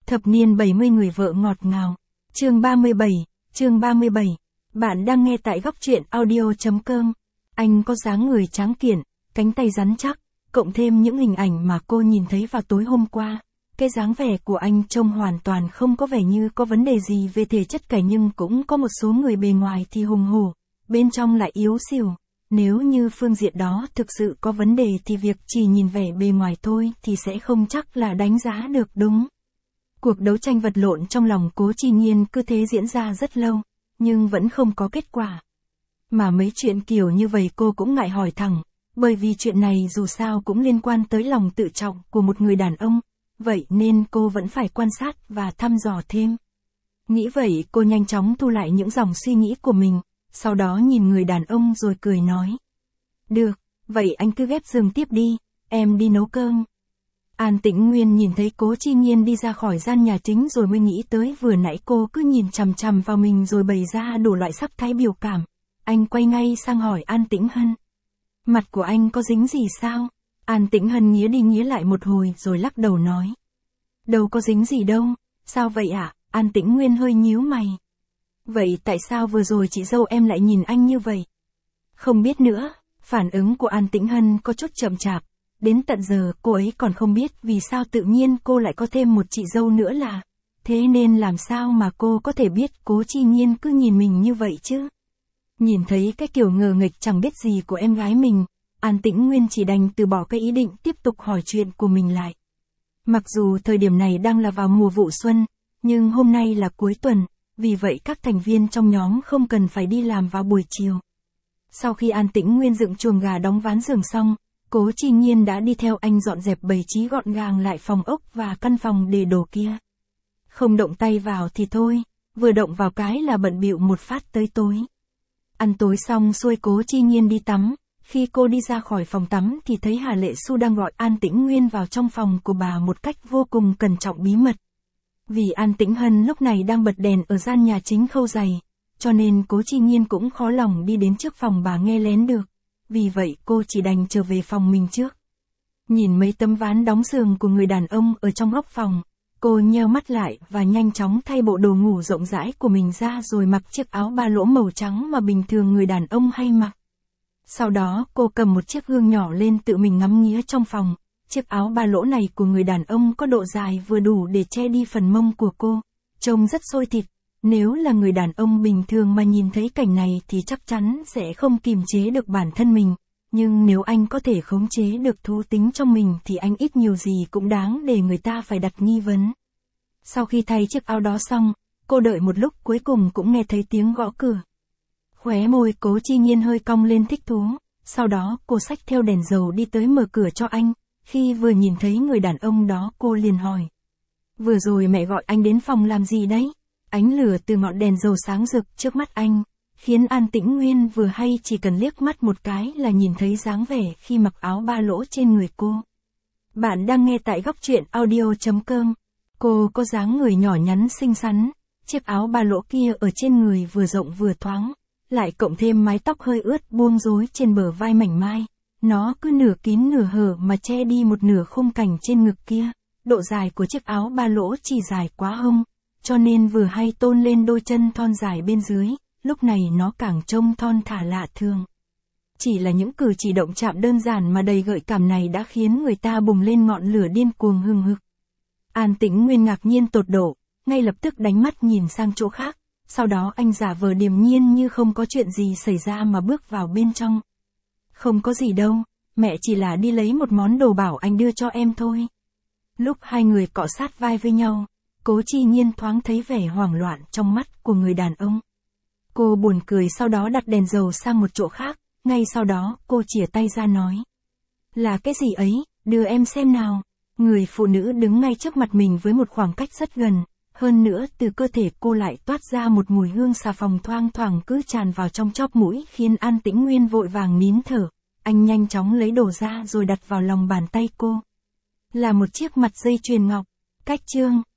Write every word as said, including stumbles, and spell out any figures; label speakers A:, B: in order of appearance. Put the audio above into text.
A: Thập niên bảy mươi người vợ ngọt ngào. Chương ba mươi bảy, chương ba mươi bảy. Bạn đang nghe tại góc truyện audio chấm com. Anh có dáng người tráng kiện, cánh tay rắn chắc, cộng thêm những hình ảnh mà cô nhìn thấy vào tối hôm qua. Cái dáng vẻ của anh trông hoàn toàn không có vẻ như có vấn đề gì về thể chất cả, nhưng cũng có một số người bề ngoài thì hùng hổ, bên trong lại yếu xìu. Nếu như phương diện đó thực sự có vấn đề thì việc chỉ nhìn vẻ bề ngoài thôi thì sẽ không chắc là đánh giá được đúng. Cuộc đấu tranh vật lộn trong lòng Cố Chi Nhiên cứ thế diễn ra rất lâu, nhưng vẫn không có kết quả. Mà mấy chuyện kiểu như vậy cô cũng ngại hỏi thẳng, bởi vì chuyện này dù sao cũng liên quan tới lòng tự trọng của một người đàn ông, vậy nên cô vẫn phải quan sát và thăm dò thêm. Nghĩ vậy cô nhanh chóng thu lại những dòng suy nghĩ của mình, sau đó nhìn người đàn ông rồi cười nói. Được, vậy anh cứ ghép giường tiếp đi, em đi nấu cơm. An Tĩnh Nguyên nhìn thấy Cố Chi Nhiên đi ra khỏi gian nhà chính rồi mới nghĩ tới vừa nãy cô cứ nhìn chằm chằm vào mình rồi bày ra đủ loại sắc thái biểu cảm. Anh quay ngay sang hỏi An Tĩnh Hân. Mặt của anh có dính gì sao? An Tĩnh Hân nghía đi nghía lại một hồi rồi lắc đầu nói. Đâu có dính gì đâu, sao vậy ạ? À? An Tĩnh Nguyên hơi nhíu mày. Vậy tại sao vừa rồi chị dâu em lại nhìn anh như vậy? Không biết nữa, phản ứng của An Tĩnh Hân có chút chậm chạp. Đến tận giờ cô ấy còn không biết vì sao tự nhiên cô lại có thêm một chị dâu nữa là. Thế nên làm sao mà cô có thể biết Cố Chi Nhiên cứ nhìn mình như vậy chứ? Nhìn thấy cái kiểu ngờ nghệch chẳng biết gì của em gái mình, An Tĩnh Nguyên chỉ đành từ bỏ cái ý định tiếp tục hỏi chuyện của mình lại. Mặc dù thời điểm này đang là vào mùa vụ xuân, nhưng hôm nay là cuối tuần, vì vậy các thành viên trong nhóm không cần phải đi làm vào buổi chiều. Sau khi An Tĩnh Nguyên dựng chuồng gà đóng ván giường xong, Cố Chi Nhiên đã đi theo anh dọn dẹp bày trí gọn gàng lại phòng ốc và căn phòng để đồ kia. Không động tay vào thì thôi, vừa động vào cái là bận bịu một phát tới tối. Ăn tối xong xuôi Cố Chi Nhiên đi tắm, khi cô đi ra khỏi phòng tắm thì thấy Hà Lệ Xu đang gọi An Tĩnh Nguyên vào trong phòng của bà một cách vô cùng cẩn trọng bí mật. Vì An Tĩnh Hân lúc này đang bật đèn ở gian nhà chính khâu giày, cho nên Cố Chi Nhiên cũng khó lòng đi đến trước phòng bà nghe lén được. Vì vậy cô chỉ đành trở về phòng mình trước. Nhìn mấy tấm ván đóng giường của người đàn ông ở trong góc phòng, cô nheo mắt lại và nhanh chóng thay bộ đồ ngủ rộng rãi của mình ra rồi mặc chiếc áo ba lỗ màu trắng mà bình thường người đàn ông hay mặc. Sau đó cô cầm một chiếc gương nhỏ lên tự mình ngắm nghía trong phòng. Chiếc áo ba lỗ này của người đàn ông có độ dài vừa đủ để che đi phần mông của cô, trông rất xôi thịt. Nếu là người đàn ông bình thường mà nhìn thấy cảnh này thì chắc chắn sẽ không kiềm chế được bản thân mình, nhưng nếu anh có thể khống chế được thú tính trong mình thì anh ít nhiều gì cũng đáng để người ta phải đặt nghi vấn. Sau khi thay chiếc áo đó xong, cô đợi một lúc cuối cùng cũng nghe thấy tiếng gõ cửa. Khóe môi Cố Chi Nhiên hơi cong lên thích thú, sau đó cô xách theo đèn dầu đi tới mở cửa cho anh. Khi vừa nhìn thấy người đàn ông đó cô liền hỏi. Vừa rồi mẹ gọi anh đến phòng làm gì đấy? Ánh lửa từ ngọn đèn dầu sáng rực trước mắt anh, khiến An Tĩnh Nguyên vừa hay chỉ cần liếc mắt một cái là nhìn thấy dáng vẻ khi mặc áo ba lỗ trên người cô. Bạn đang nghe tại góc truyện audio chấm com. Cô có dáng người nhỏ nhắn xinh xắn, chiếc áo ba lỗ kia ở trên người vừa rộng vừa thoáng, lại cộng thêm mái tóc hơi ướt buông rối trên bờ vai mảnh mai. Nó cứ nửa kín nửa hở mà che đi một nửa khung cảnh trên ngực kia. Độ dài của chiếc áo ba lỗ chỉ dài quá hông, cho nên vừa hay tôn lên đôi chân thon dài bên dưới, lúc này nó càng trông thon thả lạ thường. Chỉ là những cử chỉ động chạm đơn giản mà đầy gợi cảm này đã khiến người ta bùng lên ngọn lửa điên cuồng hừng hực. An Tĩnh Nguyên ngạc nhiên tột độ, ngay lập tức đánh mắt nhìn sang chỗ khác, sau đó anh giả vờ điềm nhiên như không có chuyện gì xảy ra mà bước vào bên trong. Không có gì đâu, mẹ chỉ là đi lấy một món đồ bảo anh đưa cho em thôi. Lúc hai người cọ sát vai với nhau, Cố Chi Nhiên thoáng thấy vẻ hoảng loạn trong mắt của người đàn ông. Cô buồn cười sau đó đặt đèn dầu sang một chỗ khác, ngay sau đó cô chìa tay ra nói. Là cái gì ấy, đưa em xem nào. Người phụ nữ đứng ngay trước mặt mình với một khoảng cách rất gần, hơn nữa từ cơ thể cô lại toát ra một mùi hương xà phòng thoang thoảng cứ tràn vào trong chóp mũi khiến An Tĩnh Nguyên vội vàng nín thở. Anh nhanh chóng lấy đồ ra rồi đặt vào lòng bàn tay cô. Là một chiếc mặt dây chuyền ngọc. Cách chương